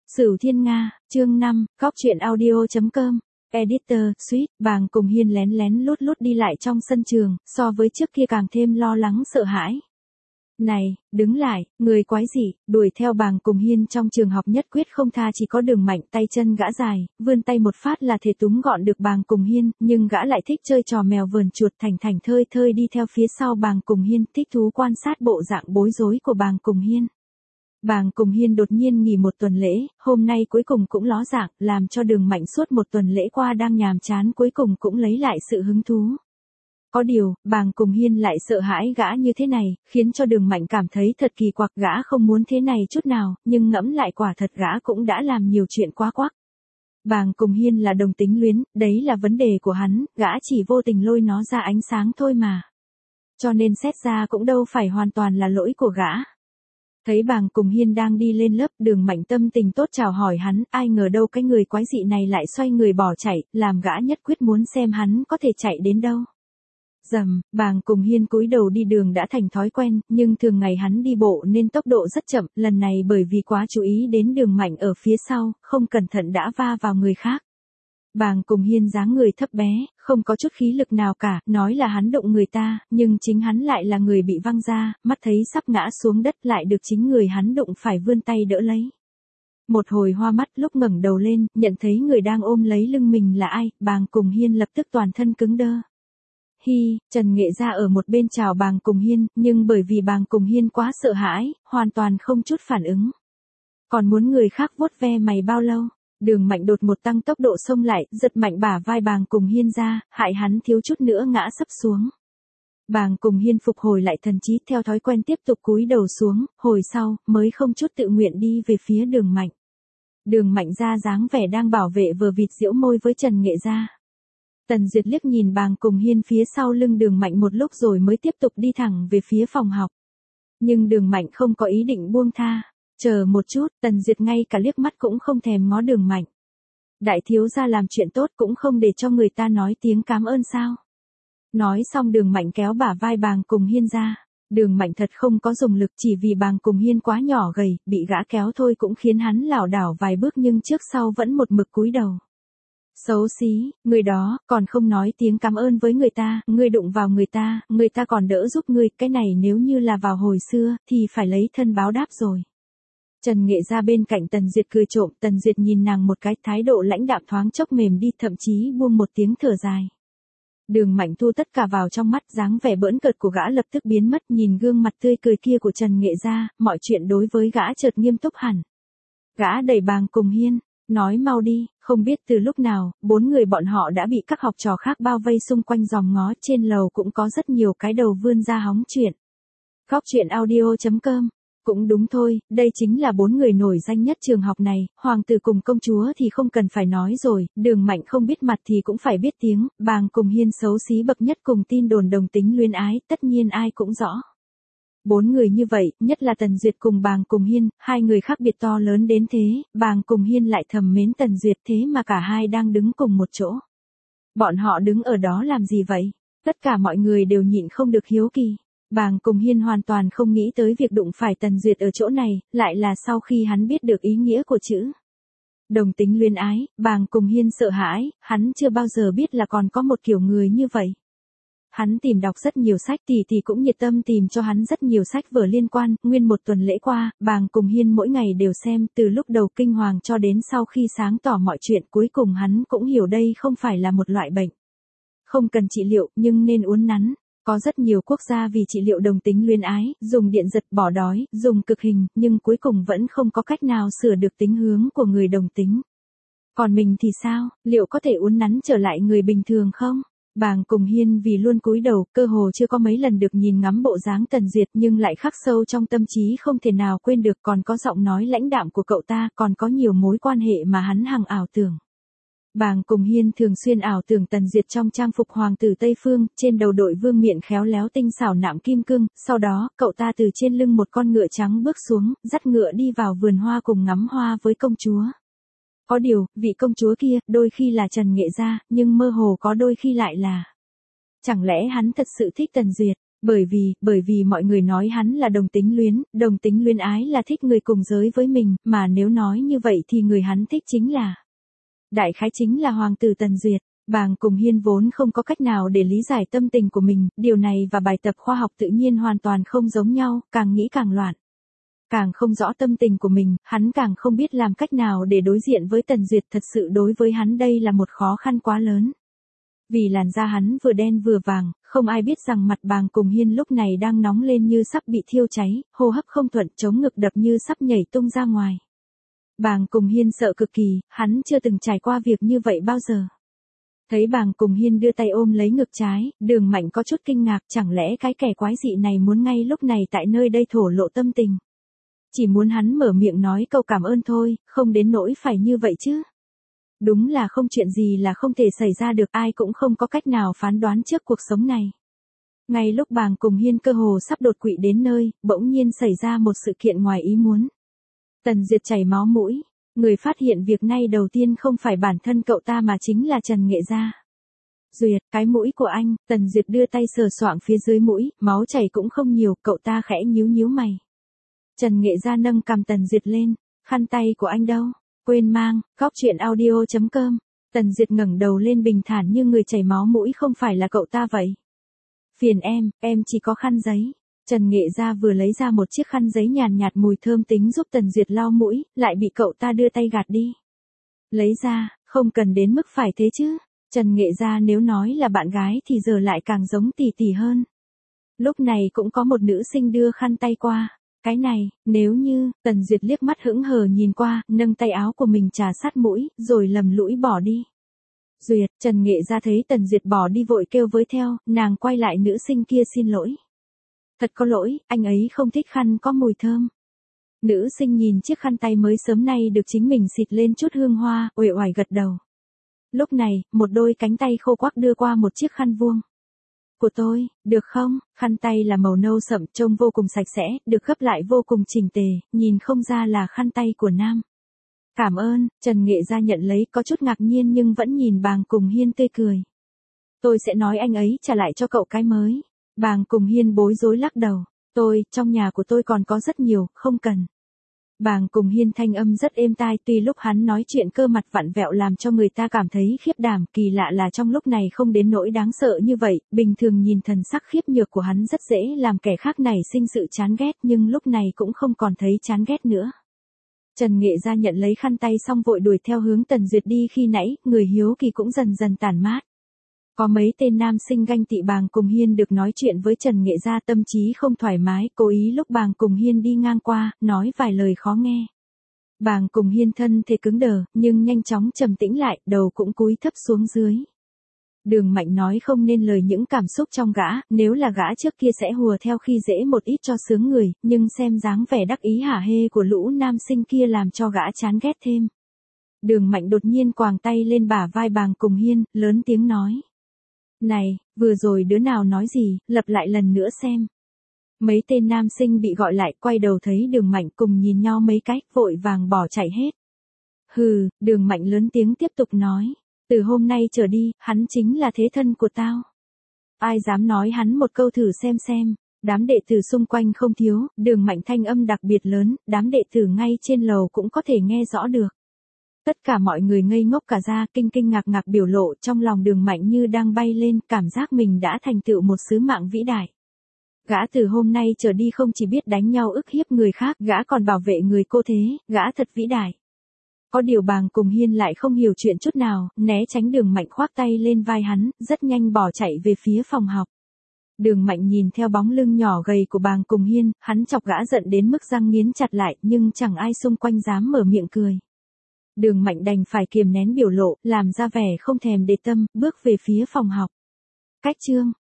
Sửu Thiên Nga, chương 5, góc truyện audio.com, Editor, Sweet, Bàng cùng Hiên lén lén lút lút đi lại trong sân trường, so với trước kia càng thêm lo lắng sợ hãi. Này, đứng lại, người quái gì, đuổi theo Bàng cùng Hiên trong trường học nhất quyết không tha chỉ có Đường Mạnh tay chân gã dài, vươn tay một phát là thể túm gọn được Bàng cùng Hiên, nhưng gã lại thích chơi trò mèo vờn chuột thành thảnh thơi thơi đi theo phía sau Bàng cùng Hiên, thích thú quan sát bộ dạng bối rối của Bàng cùng Hiên. Bàng cùng Hiên đột nhiên nghỉ một tuần lễ, hôm nay cuối cùng cũng ló dạng, làm cho Đường Mạnh suốt một tuần lễ qua đang nhàm chán cuối cùng cũng lấy lại sự hứng thú. Có điều, Bàng cùng Hiên lại sợ hãi gã như thế này, khiến cho Đường Mạnh cảm thấy thật kỳ quặc, gã không muốn thế này chút nào, nhưng ngẫm lại quả thật gã cũng đã làm nhiều chuyện quá quắc. Bàng cùng Hiên là đồng tính luyến, đấy là vấn đề của hắn, gã chỉ vô tình lôi nó ra ánh sáng thôi mà. Cho nên xét ra cũng đâu phải hoàn toàn là lỗi của gã. Thấy Bàng cùng Hiên đang đi lên lớp, Đường Mạnh tâm tình tốt chào hỏi hắn, ai ngờ đâu cái người quái dị này lại xoay người bỏ chạy, làm gã nhất quyết muốn xem hắn có thể chạy đến đâu. Rầm, Bàng cùng Hiên cúi đầu đi đường đã thành thói quen, nhưng thường ngày hắn đi bộ nên tốc độ rất chậm, lần này bởi vì quá chú ý đến Đường Mạnh ở phía sau, không cẩn thận đã va vào người khác. Bàng cùng Hiên dáng người thấp bé, không có chút khí lực nào cả, nói là hắn đụng người ta, nhưng chính hắn lại là người bị văng ra, mắt thấy sắp ngã xuống đất lại được chính người hắn đụng phải vươn tay đỡ lấy. Một hồi hoa mắt, lúc ngẩng đầu lên, nhận thấy người đang ôm lấy lưng mình là ai, Bàng cùng Hiên lập tức toàn thân cứng đơ. Hi, Trần Nghệ Gia ở một bên chào Bàng cùng Hiên, nhưng bởi vì Bàng cùng Hiên quá sợ hãi, hoàn toàn không chút phản ứng. Còn muốn người khác vuốt ve mày bao lâu? Đường Mạnh đột một tăng tốc độ xông lại, giật mạnh bả vai Bàng cùng Hiên ra, hại hắn thiếu chút nữa ngã sấp xuống. Bàng cùng Hiên phục hồi lại thần trí, theo thói quen tiếp tục cúi đầu xuống, hồi sau, mới không chút tự nguyện đi về phía Đường Mạnh. Đường Mạnh ra dáng vẻ đang bảo vệ vờ vịt giễu môi với Trần Nghệ Gia. Tần Duyệt liếc nhìn Bàng cùng Hiên phía sau lưng Đường Mạnh một lúc rồi mới tiếp tục đi thẳng về phía phòng học. Nhưng Đường Mạnh không có ý định buông tha. Chờ một chút, Tần Duyệt ngay cả liếc mắt cũng không thèm ngó Đường Mạnh. Đại thiếu gia làm chuyện tốt cũng không để cho người ta nói tiếng cảm ơn sao? Nói xong Đường Mạnh kéo bả vai Bàng cùng Hiên ra. Đường Mạnh thật không có dùng lực, chỉ vì Bàng cùng Hiên quá nhỏ gầy, bị gã kéo thôi cũng khiến hắn lảo đảo vài bước nhưng trước sau vẫn một mực cúi đầu. Xấu xí, người đó, còn không nói tiếng cảm ơn với người ta, ngươi đụng vào người ta còn đỡ giúp ngươi, cái này nếu như là vào hồi xưa, thì phải lấy thân báo đáp rồi. Trần Nghệ Gia bên cạnh Tần Duyệt cười trộm, Tần Duyệt nhìn nàng một cái, thái độ lãnh đạm thoáng chốc mềm đi, thậm chí buông một tiếng thở dài. Đường Mạnh thu tất cả vào trong mắt, dáng vẻ bỡn cợt của gã lập tức biến mất, nhìn gương mặt tươi cười kia của Trần Nghệ Gia, mọi chuyện đối với gã chợt nghiêm túc hẳn. Gã đẩy Bàng cùng Hiên, nói mau đi, không biết từ lúc nào, bốn người bọn họ đã bị các học trò khác bao vây xung quanh dòm ngó, trên lầu cũng có rất nhiều cái đầu vươn ra hóng chuyện. Góc truyện audio.com. Cũng đúng thôi, đây chính là bốn người nổi danh nhất trường học này, hoàng tử cùng công chúa thì không cần phải nói rồi, Đường Mạnh không biết mặt thì cũng phải biết tiếng, Bàng cùng Hiên xấu xí bậc nhất cùng tin đồn đồng tính luyến ái, tất nhiên ai cũng rõ. Bốn người như vậy, nhất là Tần Duyệt cùng Bàng cùng Hiên, hai người khác biệt to lớn đến thế, Bàng cùng Hiên lại thầm mến Tần Duyệt, thế mà cả hai đang đứng cùng một chỗ. Bọn họ đứng ở đó làm gì vậy? Tất cả mọi người đều nhịn không được hiếu kỳ. Bàng cùng Hiên hoàn toàn không nghĩ tới việc đụng phải Tần Duyệt ở chỗ này, lại là sau khi hắn biết được ý nghĩa của chữ đồng tính luyến ái, Bàng cùng Hiên sợ hãi, hắn chưa bao giờ biết là còn có một kiểu người như vậy. Hắn tìm đọc rất nhiều sách, tỷ cũng nhiệt tâm tìm cho hắn rất nhiều sách vở liên quan, nguyên một tuần lễ qua, Bàng cùng Hiên mỗi ngày đều xem, từ lúc đầu kinh hoàng cho đến sau khi sáng tỏ mọi chuyện, cuối cùng hắn cũng hiểu đây không phải là một loại bệnh. Không cần trị liệu, nhưng nên uốn nắn. Có rất nhiều quốc gia vì trị liệu đồng tính luyến ái, dùng điện giật, bỏ đói, dùng cực hình, nhưng cuối cùng vẫn không có cách nào sửa được tính hướng của người đồng tính. Còn mình thì sao, liệu có thể uốn nắn trở lại người bình thường không? Bàng cùng Hiên vì luôn cúi đầu, cơ hồ chưa có mấy lần được nhìn ngắm bộ dáng Tần Duyệt nhưng lại khắc sâu trong tâm trí không thể nào quên được, còn có giọng nói lãnh đạm của cậu ta, còn có nhiều mối quan hệ mà hắn hằng ảo tưởng. Bàng cùng Hiên thường xuyên ảo tưởng Tần Duyệt trong trang phục hoàng tử Tây Phương, trên đầu đội vương miện khéo léo tinh xảo nạm kim cương, sau đó, cậu ta từ trên lưng một con ngựa trắng bước xuống, dắt ngựa đi vào vườn hoa cùng ngắm hoa với công chúa. Có điều, vị công chúa kia, đôi khi là Trần Nghệ Gia, nhưng mơ hồ có đôi khi lại là... Chẳng lẽ hắn thật sự thích Tần Duyệt? Bởi vì mọi người nói hắn là đồng tính luyến ái là thích người cùng giới với mình, mà nếu nói như vậy thì người hắn thích chính là, đại khái chính là hoàng tử Tần Duyệt. Bàng Cùng Hiên vốn không có cách nào để lý giải tâm tình của mình, điều này và bài tập khoa học tự nhiên hoàn toàn không giống nhau, càng nghĩ càng loạn. Càng không rõ tâm tình của mình, hắn càng không biết làm cách nào để đối diện với Tần Duyệt, thật sự đối với hắn đây là một khó khăn quá lớn. Vì làn da hắn vừa đen vừa vàng, không ai biết rằng mặt Bàng Cùng Hiên lúc này đang nóng lên như sắp bị thiêu cháy, hô hấp không thuận, chống ngực đập như sắp nhảy tung ra ngoài. Bàng Cùng Hiên sợ cực kỳ, hắn chưa từng trải qua việc như vậy bao giờ. Thấy Bàng Cùng Hiên đưa tay ôm lấy ngực trái, Đường Mạnh có chút kinh ngạc, chẳng lẽ cái kẻ quái dị này muốn ngay lúc này tại nơi đây thổ lộ tâm tình. Chỉ muốn hắn mở miệng nói câu cảm ơn thôi, không đến nỗi phải như vậy chứ. Đúng là không chuyện gì là không thể xảy ra được, ai cũng không có cách nào phán đoán trước cuộc sống này. Ngay lúc Bàng Cùng Hiên cơ hồ sắp đột quỵ đến nơi, bỗng nhiên xảy ra một sự kiện ngoài ý muốn. Tần Duyệt chảy máu mũi. Người phát hiện việc này đầu tiên không phải bản thân cậu ta mà chính là Trần Nghệ Gia. Duyệt, cái mũi của anh. Tần Duyệt đưa tay sờ soạng phía dưới mũi, máu chảy cũng không nhiều, cậu ta khẽ nhíu mày. Trần Nghệ Gia nâng cằm Tần Duyệt lên, khăn tay của anh đâu? Quên mang. Góc chuyện audio.com. Tần Duyệt ngẩng đầu lên bình thản như người chảy máu mũi không phải là cậu ta vậy. Phiền em chỉ có khăn giấy. Trần Nghệ Gia vừa lấy ra một chiếc khăn giấy nhàn nhạt mùi thơm tính giúp Tần Duyệt lau mũi, lại bị cậu ta đưa tay gạt đi. Lấy ra, không cần đến mức phải thế chứ. Trần Nghệ Gia nếu nói là bạn gái thì giờ lại càng giống tỷ tỷ hơn. Lúc này cũng có một nữ sinh đưa khăn tay qua. Cái này, nếu như, Tần Duyệt liếc mắt hững hờ nhìn qua, nâng tay áo của mình trà sát mũi, rồi lầm lũi bỏ đi. Duyệt, Trần Nghệ Gia thấy Tần Duyệt bỏ đi vội kêu với theo, nàng quay lại nữ sinh kia xin lỗi. Thật có lỗi, anh ấy không thích khăn có mùi thơm. Nữ sinh nhìn chiếc khăn tay mới sớm nay được chính mình xịt lên chút hương hoa, uể oải gật đầu. Lúc này, một đôi cánh tay khô quắc đưa qua một chiếc khăn vuông. Của tôi, được không? Khăn tay là màu nâu sậm, trông vô cùng sạch sẽ, được gấp lại vô cùng chỉnh tề, nhìn không ra là khăn tay của nam. Cảm ơn. Trần Nghệ Gia nhận lấy, có chút ngạc nhiên nhưng vẫn nhìn Bàng Cùng Hiên tươi cười. Tôi sẽ nói anh ấy trả lại cho cậu cái mới. Bàng Cùng Hiên bối rối lắc đầu. Trong nhà của tôi còn có rất nhiều, không cần. Bàng Cùng Hiên thanh âm rất êm tai, tuy lúc hắn nói chuyện cơ mặt vặn vẹo làm cho người ta cảm thấy khiếp đảm, kỳ lạ là trong lúc này không đến nỗi đáng sợ như vậy, bình thường nhìn thần sắc khiếp nhược của hắn rất dễ làm kẻ khác nảy sinh sự chán ghét, nhưng lúc này cũng không còn thấy chán ghét nữa. Trần Nghệ Gia nhận lấy khăn tay xong vội đuổi theo hướng Tần Duyệt đi, khi nãy, người hiếu kỳ cũng dần dần tản mát. Có mấy tên nam sinh ganh tị Bàng Cùng Hiên được nói chuyện với Trần Nghệ Gia, tâm trí không thoải mái, cố ý lúc Bàng Cùng Hiên đi ngang qua, nói vài lời khó nghe. Bàng Cùng Hiên thân thể cứng đờ, nhưng nhanh chóng trầm tĩnh lại, đầu cũng cúi thấp xuống dưới. Đường Mạnh nói không nên lời những cảm xúc trong gã, nếu là gã trước kia sẽ hùa theo khi dễ một ít cho sướng người, nhưng xem dáng vẻ đắc ý hả hê của lũ nam sinh kia làm cho gã chán ghét thêm. Đường Mạnh đột nhiên quàng tay lên bả vai Bàng Cùng Hiên, lớn tiếng nói. Này, vừa rồi đứa nào nói gì, lặp lại lần nữa xem. Mấy tên nam sinh bị gọi lại, quay đầu thấy Đường Mạnh cùng nhìn nhau mấy cái, vội vàng bỏ chạy hết. Hừ, Đường Mạnh lớn tiếng tiếp tục nói. Từ hôm nay trở đi, hắn chính là thế thân của tao. Ai dám nói hắn một câu thử xem. Đám đệ tử xung quanh không thiếu, Đường Mạnh thanh âm đặc biệt lớn, đám đệ tử ngay trên lầu cũng có thể nghe rõ được. Tất cả mọi người ngây ngốc cả ra, kinh ngạc biểu lộ trong lòng Đường Mạnh như đang bay lên, cảm giác mình đã thành tựu một sứ mạng vĩ đại. Gã từ hôm nay trở đi không chỉ biết đánh nhau ức hiếp người khác, gã còn bảo vệ người cô thế, gã thật vĩ đại. Có điều Bàng Cùng Hiên lại không hiểu chuyện chút nào, né tránh Đường Mạnh khoác tay lên vai hắn, rất nhanh bỏ chạy về phía phòng học. Đường Mạnh nhìn theo bóng lưng nhỏ gầy của Bàng Cùng Hiên, hắn chọc gã giận đến mức răng nghiến chặt lại, nhưng chẳng ai xung quanh dám mở miệng cười. Đường Mạnh đành phải kiềm nén biểu lộ, làm ra vẻ không thèm để tâm, bước về phía phòng học. Cách chương